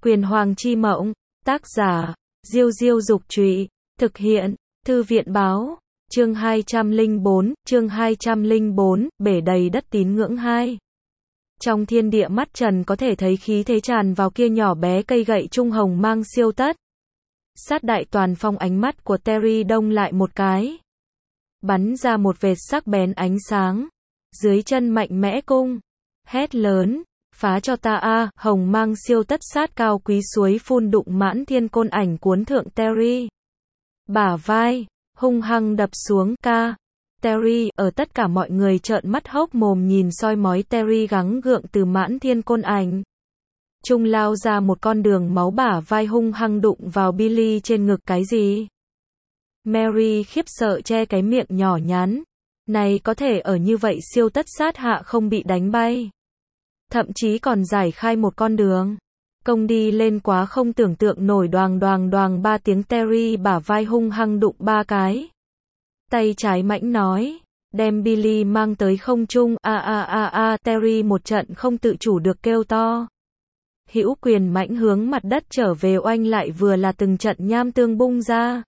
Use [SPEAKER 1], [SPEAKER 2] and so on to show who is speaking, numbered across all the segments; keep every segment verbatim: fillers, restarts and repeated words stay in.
[SPEAKER 1] Quyền Hoàng chi mộng, tác giả, Diêu Diêu Dục Trụy, thực hiện, Thư viện Báo, chương hai trăm lẻ bốn, chương hai trăm lẻ bốn, bể đầy đất tín ngưỡng hai. Trong thiên địa mắt trần có thể thấy khí thế tràn vào kia nhỏ bé cây gậy trung hồng mang siêu tất. Sát đại toàn phong ánh mắt của Terry đông lại một cái. Bắn ra một vệt sắc bén ánh sáng. Dưới chân mạnh mẽ cung. Hét lớn. Phá cho ta a, hồng mang siêu tất sát cao quý suối phun đụng mãn thiên côn ảnh cuốn thượng Terry. Bả vai, hung hăng đập xuống ca. Terry, ở tất cả mọi người trợn mắt hốc mồm nhìn soi mói Terry gắng gượng từ mãn thiên côn ảnh. Trung lao ra một con đường máu bả vai hung hăng đụng vào Billy trên ngực cái gì. Mary khiếp sợ che cái miệng nhỏ nhắn. Này có thể ở như vậy siêu tất sát hạ không bị đánh bay. Thậm chí còn giải khai một con đường. Công đi lên quá không tưởng tượng nổi đoàng đoàng đoàng ba tiếng Terry bả vai hung hăng đụng ba cái. Tay trái mãnh nói. Đem Billy mang tới không trung, a a a a, Terry một trận không tự chủ được kêu to. Hữu quyền mãnh hướng mặt đất trở về oanh lại vừa là từng trận nham tương bung ra.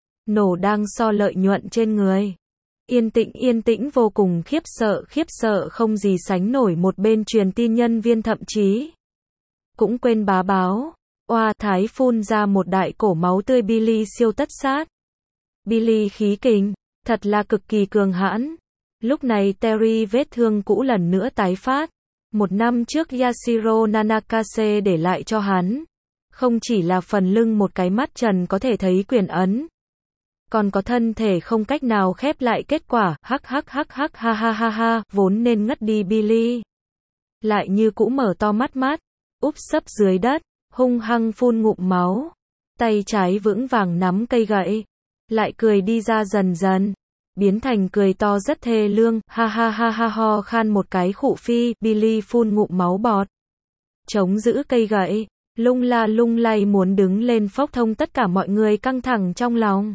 [SPEAKER 1] Nổ đang so lợi nhuận trên người. Yên tĩnh yên tĩnh vô cùng khiếp sợ khiếp sợ không gì sánh nổi một bên truyền tin nhân viên thậm chí. Cũng quên bá báo. Oa thái phun ra một đại cổ máu tươi Billy siêu tất sát. Billy khí kình, thật là cực kỳ cường hãn. Lúc này Terry vết thương cũ lần nữa tái phát. Một năm trước Yashiro Nanakase để lại cho hắn. Không chỉ là phần lưng một cái mắt trần có thể thấy quyền ấn. Còn có thân thể không cách nào khép lại kết quả, hắc hắc hắc hắc ha ha ha ha, vốn nên ngất đi Billy. Lại như cũ mở to mắt mắt, úp sấp dưới đất, hung hăng phun ngụm máu. Tay trái vững vàng nắm cây gậy. Lại cười đi ra dần dần. Biến thành cười to rất thê lương, ha ha ha ha ho khan một cái khụ phi, Billy phun ngụm máu bọt. Chống giữ cây gậy, lung la lung lay muốn đứng lên phốc thông tất cả mọi người căng thẳng trong lòng.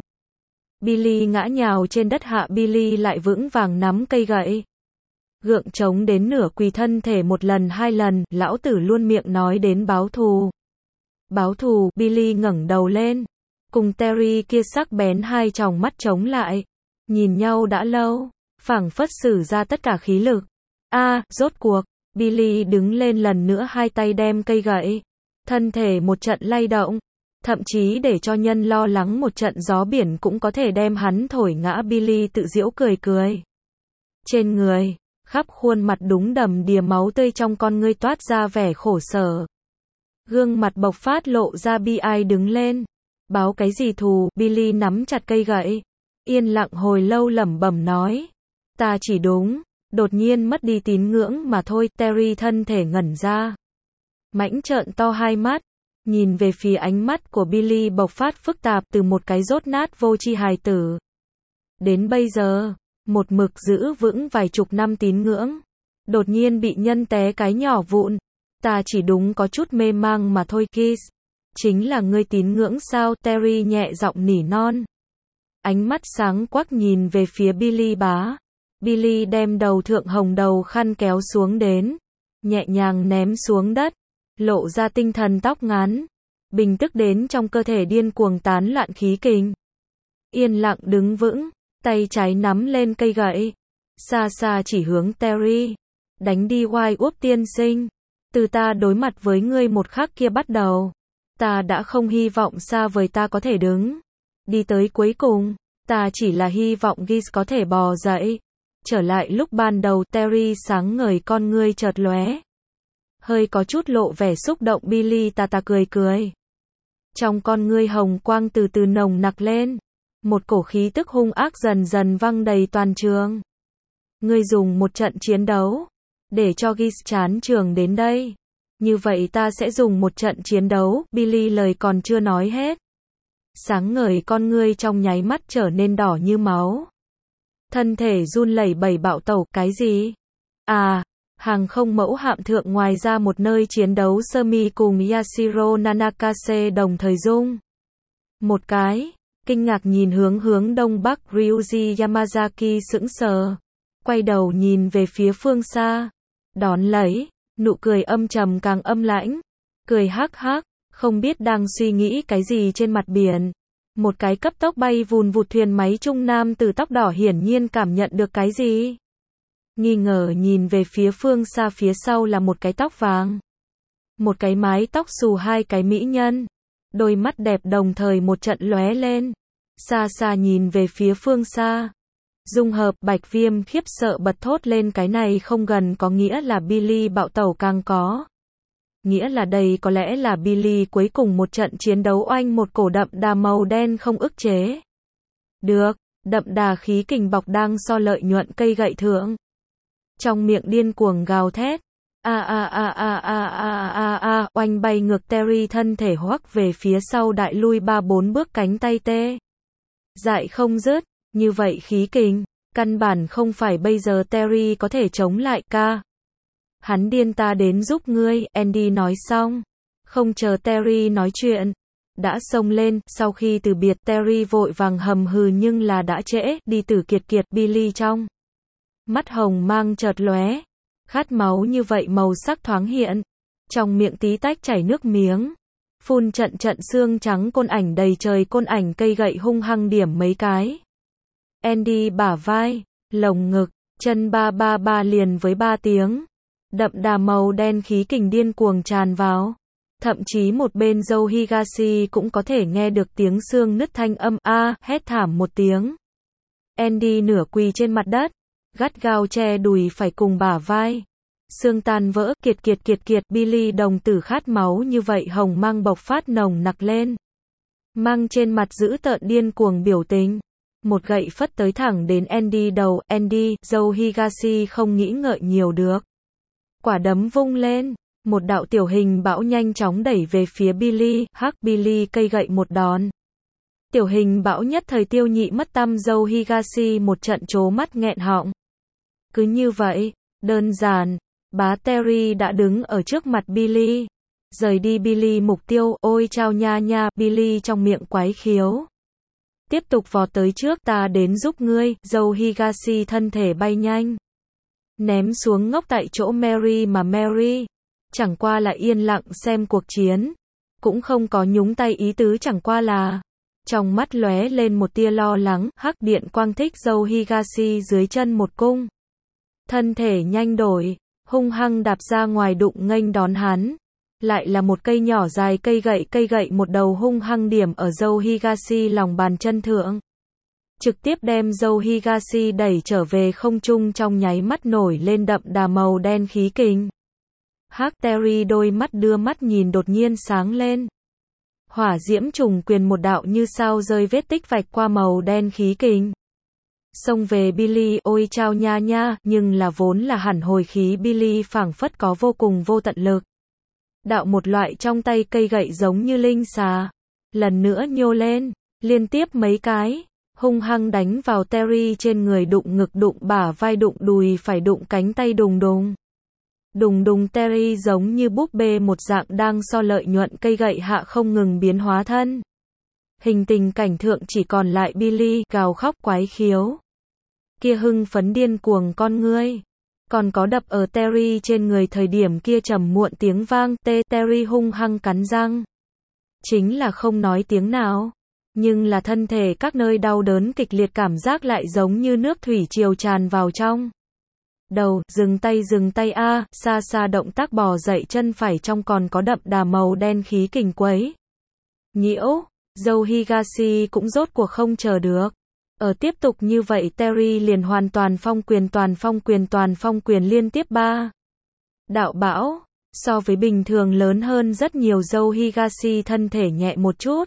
[SPEAKER 1] Billy ngã nhào trên đất hạ Billy lại vững vàng nắm cây gậy. Gượng chống đến nửa quỳ thân thể một lần hai lần, lão tử luôn miệng nói đến báo thù. Báo thù, Billy ngẩng đầu lên. Cùng Terry kia sắc bén hai tròng mắt chống lại. Nhìn nhau đã lâu, phảng phất sử ra tất cả khí lực. A, rốt cuộc, Billy đứng lên lần nữa hai tay đem cây gậy. Thân thể một trận lay động. Thậm chí để cho nhân lo lắng một trận gió biển cũng có thể đem hắn thổi ngã Billy tự giễu cười cười. Trên người, khắp khuôn mặt đúng đầm đìa máu tươi trong con ngươi toát ra vẻ khổ sở. Gương mặt bộc phát lộ ra bi ai đứng lên. Báo cái gì thù, Billy nắm chặt cây gậy. Yên lặng hồi lâu lẩm bẩm nói. Ta chỉ đúng, đột nhiên mất đi tín ngưỡng mà thôi, Terry thân thể ngẩn ra. Mãnh trợn to hai mắt. Nhìn về phía ánh mắt của Billy bộc phát phức tạp từ một cái rốt nát vô tri hài tử. Đến bây giờ, một mực giữ vững vài chục năm tín ngưỡng. Đột nhiên bị nhân té cái nhỏ vụn. Ta chỉ đúng có chút mê mang mà thôi Kiss. Chính là ngươi tín ngưỡng sao, Terry nhẹ giọng nỉ non. Ánh mắt sáng quắc nhìn về phía Billy bá. Billy đem đầu thượng hồng đầu khăn kéo xuống đến. Nhẹ nhàng ném xuống đất. Lộ ra tinh thần tóc ngắn. Bình tức đến trong cơ thể điên cuồng tán loạn khí kình. Yên lặng đứng vững. Tay trái nắm lên cây gậy. Xa xa chỉ hướng Terry. Đánh đi oai úp tiên sinh. Từ ta đối mặt với ngươi một khắc kia bắt đầu. Ta đã không hy vọng xa vời ta có thể đứng. Đi tới cuối cùng. Ta chỉ là hy vọng Giz có thể bò dậy. Trở lại lúc ban đầu Terry sáng ngời con ngươi chợt lóe. Hơi có chút lộ vẻ xúc động Billy ta ta cười cười. Trong con ngươi hồng quang từ từ nồng nặc lên. Một cổ khí tức hung ác dần dần văng đầy toàn trường. Ngươi dùng một trận chiến đấu. Để cho Giz chán trường đến đây. Như vậy ta sẽ dùng một trận chiến đấu. Billy lời còn chưa nói hết. Sáng ngời con ngươi trong nháy mắt trở nên đỏ như máu. Thân thể run lẩy bẩy bạo tẩu, cái gì? À, hàng không mẫu hạm thượng ngoài ra một nơi chiến đấu sơ mi cùng Yashiro Nanakase đồng thời dung. Một cái, kinh ngạc nhìn hướng hướng đông bắc Ryuji Yamazaki sững sờ. Quay đầu nhìn về phía phương xa. Đón lấy, nụ cười âm trầm càng âm lãnh. Cười hắc hắc, không biết đang suy nghĩ cái gì trên mặt biển. Một cái cấp tốc bay vùn vụt thuyền máy trung nam từ tóc đỏ hiển nhiên cảm nhận được cái gì. Nghi ngờ nhìn về phía phương xa, phía sau là một cái tóc vàng. Một cái mái tóc xù, hai cái mỹ nhân. Đôi mắt đẹp đồng thời một trận lóe lên. Xa xa nhìn về phía phương xa. Dung hợp, Bạch Viêm khiếp sợ bật thốt lên, cái này không gần có nghĩa là Billy bạo tẩu càng có. Nghĩa là đây có lẽ là Billy cuối cùng một trận chiến đấu oanh một cổ đậm đà màu đen không ức chế. Được, đậm đà khí kình bọc đang so lợi nhuận cây gậy thượng. Trong miệng điên cuồng gào thét. A a a a a a a a, oanh bay ngược Terry, thân thể hoắc về phía sau đại lui ba bốn bước, cánh tay tê dại không dứt. Như vậy khí kình, căn bản không phải bây giờ Terry có thể chống lại. Ca. Hắn điên, ta đến giúp ngươi, Andy nói xong. Không chờ Terry nói chuyện, đã xông lên. Sau khi từ biệt, Terry vội vàng hầm hừ nhưng là đã trễ, đi từ kiệt kiệt. Billy trong mắt hồng mang chợt lóe, khát máu như vậy màu sắc thoáng hiện, trong miệng tí tách chảy nước miếng, phun trận trận xương trắng, côn ảnh đầy trời, côn ảnh cây gậy hung hăng điểm mấy cái. Andy bả vai, lồng ngực, chân ba ba ba liền với ba tiếng. Đậm đà màu đen khí kình điên cuồng tràn vào. Thậm chí một bên Joe Higashi cũng có thể nghe được tiếng xương nứt thanh âm a, hét thảm một tiếng. Andy nửa quỳ trên mặt đất, gắt gao che đùi phải cùng bả vai. Xương tan vỡ, kiệt kiệt kiệt kiệt, Billy đồng tử khát máu như vậy hồng mang bộc phát nồng nặc lên. Mang trên mặt dữ tợn điên cuồng biểu tình. Một gậy phất tới thẳng đến Andy đầu. Andy, Joe Higashi không nghĩ ngợi nhiều được. Quả đấm vung lên, một đạo tiểu hình bão nhanh chóng đẩy về phía Billy. Hắc, Billy cây gậy một đòn. Tiểu hình bão nhất thời tiêu nhị mất tăm. Joe Higashi một trận trố mắt nghẹn họng. Cứ như vậy, đơn giản, bá Terry đã đứng ở trước mặt Billy. Rời đi Billy mục tiêu, ôi chao nha nha, Billy trong miệng quái khiếu. Tiếp tục vọt tới trước, ta đến giúp ngươi. Joe Higashi thân thể bay nhanh, ném xuống ngốc tại chỗ Mary, mà Mary chẳng qua là yên lặng xem cuộc chiến, cũng không có nhúng tay ý tứ, chẳng qua là trong mắt lóe lên một tia lo lắng. Hắc, điện quang thích. Joe Higashi dưới chân một cung, thân thể nhanh đổi, hung hăng đạp ra ngoài đụng nghênh đón hắn. Lại là một cây nhỏ dài cây gậy, cây gậy một đầu hung hăng điểm ở Joe Higashi lòng bàn chân thượng. Trực tiếp đem Joe Higashi đẩy trở về không trung, trong nháy mắt nổi lên đậm đà màu đen khí kình. Hắc, Terry đôi mắt đưa mắt nhìn đột nhiên sáng lên. Hỏa diễm trùng quyền một đạo như sao rơi vết tích vạch qua màu đen khí kình. Xông về Billy, ôi chao nha nha, nhưng là vốn là hẳn hồi khí Billy phảng phất có vô cùng vô tận lực. Đạo một loại trong tay cây gậy giống như linh xà. Lần nữa nhô lên, liên tiếp mấy cái, hung hăng đánh vào Terry trên người, đụng ngực, đụng bả vai, đụng đùi phải, đụng cánh tay, đùng đùng. Đùng đùng, Terry giống như búp bê một dạng đang so lợi nhuận cây gậy hạ không ngừng biến hóa thân. Hình tình cảnh thượng chỉ còn lại Billy, gào khóc quái khiếu. Kia hưng phấn điên cuồng con ngươi. Còn có đập ở Terry trên người thời điểm kia trầm muộn tiếng vang, tê, Terry hung hăng cắn răng. Chính là không nói tiếng nào. Nhưng là thân thể các nơi đau đớn kịch liệt, cảm giác lại giống như nước thủy triều tràn vào trong đầu. Dừng tay, dừng tay a, xa xa động tác bò dậy, chân phải trong còn có đậm đà màu đen khí kình quấy nhiễu. Joe Higashi cũng rốt cuộc không chờ được. Ở tiếp tục như vậy Terry liền hoàn toàn phong quyền, toàn phong quyền, toàn phong quyền liên tiếp ba đạo bão, so với bình thường lớn hơn rất nhiều. Joe Higashi thân thể nhẹ một chút,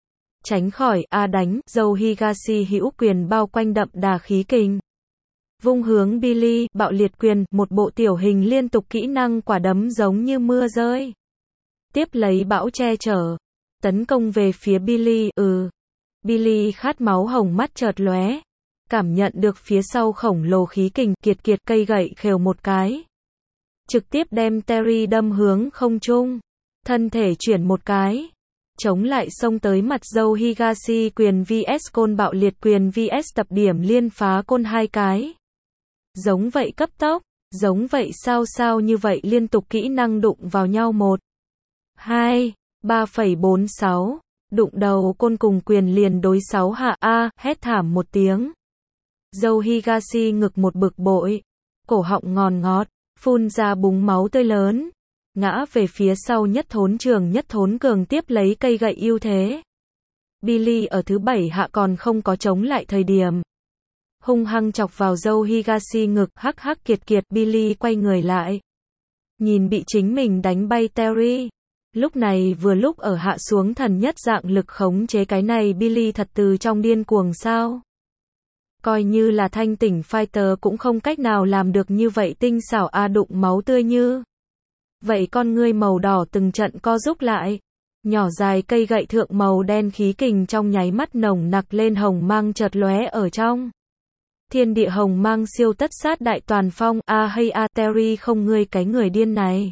[SPEAKER 1] tránh khỏi, a đánh. Joe Higashi hữu quyền bao quanh đậm đà khí kình, vung hướng Billy, bạo liệt quyền, một bộ tiểu hình liên tục kỹ năng quả đấm giống như mưa rơi. Tiếp lấy bão che chở, tấn công về phía Billy, ừ. Billy khát máu hồng mắt chợt lóe, cảm nhận được phía sau khổng lồ khí kình, kiệt kiệt cây gậy khều một cái. Trực tiếp đem Terry đâm hướng không trung, thân thể chuyển một cái, chống lại xông tới mặt Joe Higashi, quyền vs côn, bạo liệt quyền vs tập điểm liên phá côn, hai cái. Giống vậy cấp tốc, giống vậy sao sao như vậy liên tục kỹ năng đụng vào nhau, một, hai, ba phẩy bốn sáu, đụng đầu côn cùng quyền liền đối sáu hạ, a, hét thảm một tiếng. Dâu Higashi ngực một bực bội, cổ họng ngòn ngọt, phun ra búng máu tươi lớn, ngã về phía sau nhất thốn trường nhất thốn cường tiếp lấy cây gậy ưu thế. Billy ở thứ bảy hạ còn không có chống lại thời điểm. Hung hăng chọc vào dâu Higashi ngực, hắc hắc kiệt kiệt, Billy quay người lại. Nhìn bị chính mình đánh bay Terry. Lúc này vừa lúc ở hạ xuống thần nhất dạng lực khống chế cái này Billy thật từ trong điên cuồng sao. Coi như là thanh tỉnh fighter cũng không cách nào làm được như vậy tinh xảo a đụng máu tươi như. Vậy con ngươi màu đỏ từng trận co rúc lại. Nhỏ dài cây gậy thượng màu đen khí kình trong nháy mắt nồng nặc lên hồng mang chợt lóe ở trong. Thiên địa hồng mang siêu tất sát đại toàn phong, a hay a Terry không ngươi cái người điên này.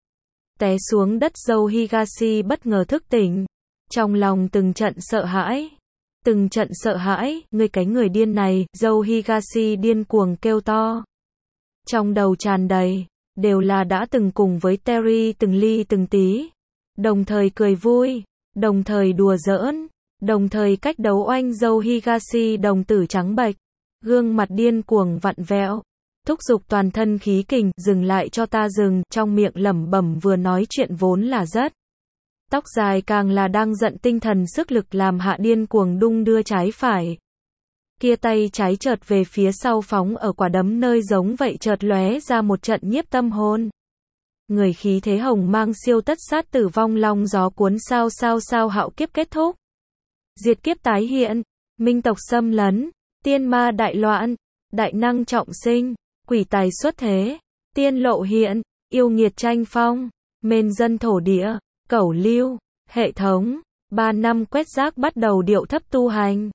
[SPEAKER 1] Té xuống đất dâu Higashi bất ngờ thức tỉnh. Trong lòng từng trận sợ hãi. Từng trận sợ hãi, ngươi cái người điên này, dâu Higashi điên cuồng kêu to. Trong đầu tràn đầy, đều là đã từng cùng với Terry từng ly từng tí. Đồng thời cười vui, đồng thời đùa giỡn, đồng thời cách đấu oanh dâu Higashi đồng tử trắng bệch. Gương mặt điên cuồng vặn vẹo, thúc giục toàn thân khí kình, dừng lại cho ta dừng, trong miệng lẩm bẩm vừa nói chuyện vốn là rất. Tóc dài càng là đang giận tinh thần sức lực làm hạ điên cuồng đung đưa trái phải. Kia tay trái chợt về phía sau phóng ở quả đấm nơi giống vậy chợt lóe ra một trận nhiếp tâm hồn. Người khí thế hồng mang siêu tất sát tử vong long gió cuốn sao sao sao hạo kiếp kết thúc. Diệt kiếp tái hiện, minh tộc xâm lấn. Tiên ma đại loạn, đại năng trọng sinh, quỷ tài xuất thế, tiên lộ hiện, yêu nghiệt tranh phong, mên dân thổ địa, cẩu lưu, hệ thống, ba năm quét rác bắt đầu điệu thấp tu hành.